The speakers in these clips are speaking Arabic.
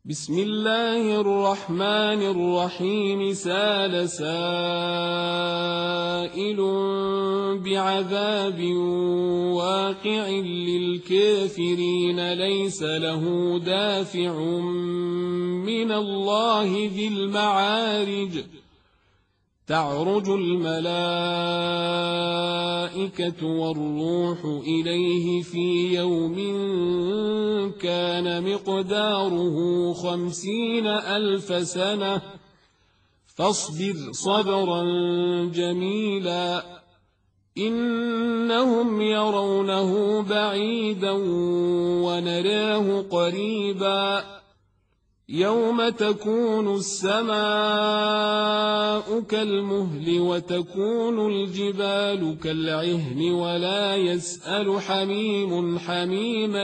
بسم الله الرحمن الرحيم. سأل سائل بعذاب واقع للكافرين ليس له دافع من الله ذي المعارج. تعرج الملائكة والروح إليه في يوم كان مقداره 50,000 سنة فاصبر صبرا جميلا إنهم يرونه بعيدا ونراه قريبا يوم تكون السماء كالمهل وتكون الجبال كالعهن ولا يسأل حميم حميما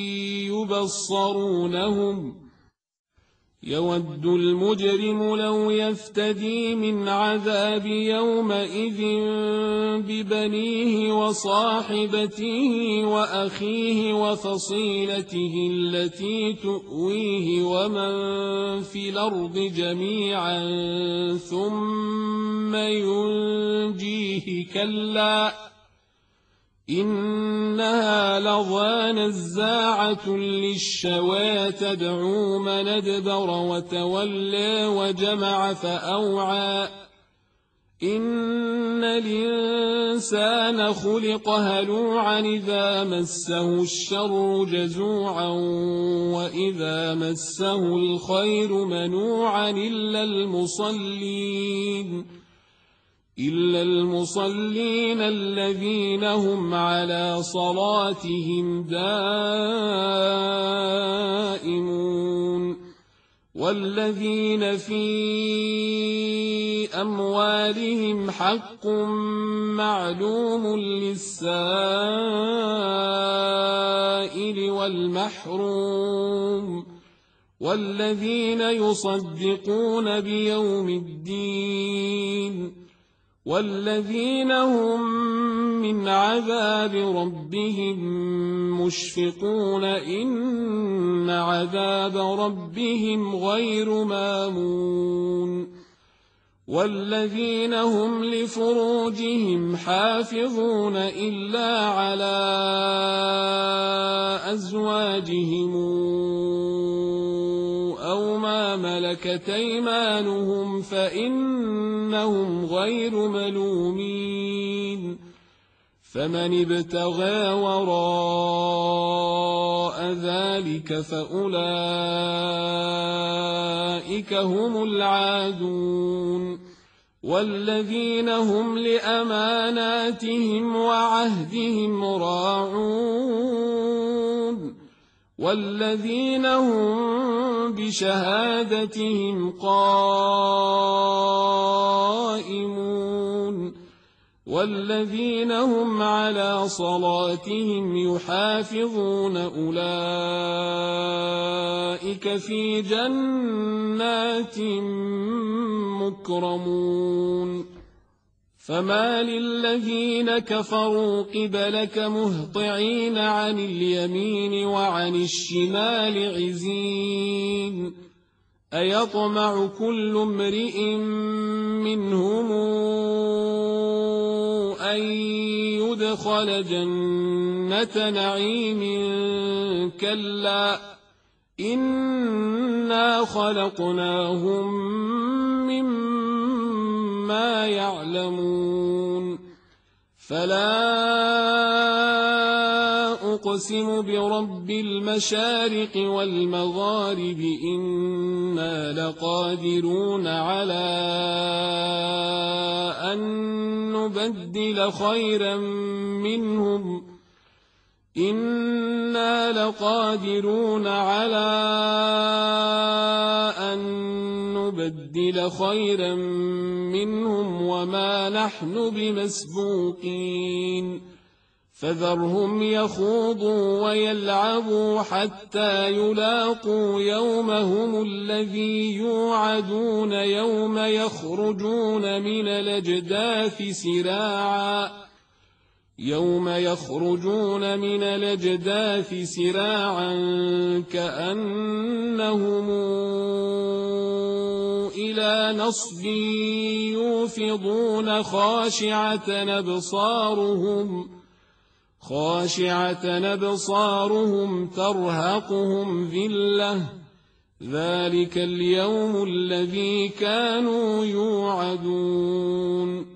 يبصرونهم يود المجرم لو يفتدي من عذاب يومئذ ببنيه وصاحبته وأخيه وفصيلته التي تؤويه ومن في الأرض جميعا ثم ينجيه كلا إنها لظى نزاعة للشوى تدعو من أدبر وتولى وجمع فأوعى إن الإنسان خلق هلوعا إذا مسه الشر جزوعا وإذا مسه الخير منوعا إلا المصلين الذين هم على صلاتهم دائمون والذين في أموالهم حق معلوم للسائل والمحروم والذين يصدقون بيوم الدين والذين هم من عذاب ربهم مشفقون إن عذاب ربهم غير مامون والذين هم لفروجهم حافظون إلا على أزواجهم أو ما ملكت أيمانهم فإنهم غير ملومين فمن ابتغى وراء ذلك فأولئك هم العادون والذين هم لأماناتهم وعهدهم راعون والذين هم بشهادتهم قائمون والذين هم على صلاتهم يحافظون أولئك في جنات مكرمون فما للذين كفروا قبلك مهطعين عن اليمين وعن الشمال عزين أيطمع كل امرئ منهم أن يدخل جنة نعيم كلا إنا خلقناهم مما يعلمون فلا أقسم برب المشارق والمغارب إنا لقادرون على أن نبدل خيرا منهم إنا لقادرون على أن نبدل خيرا منهم وما نحن بمسبوقين فذرهم يخوضوا ويلعبوا حتى يلاقوا يومهم الذي يوعدون يوم يخرجون من الأجداث سراعا كأنهم إلى نصب يوفضون خاشعة أبصارهم ترهقهم ذلة ذلك اليوم الذي كانوا يوعدون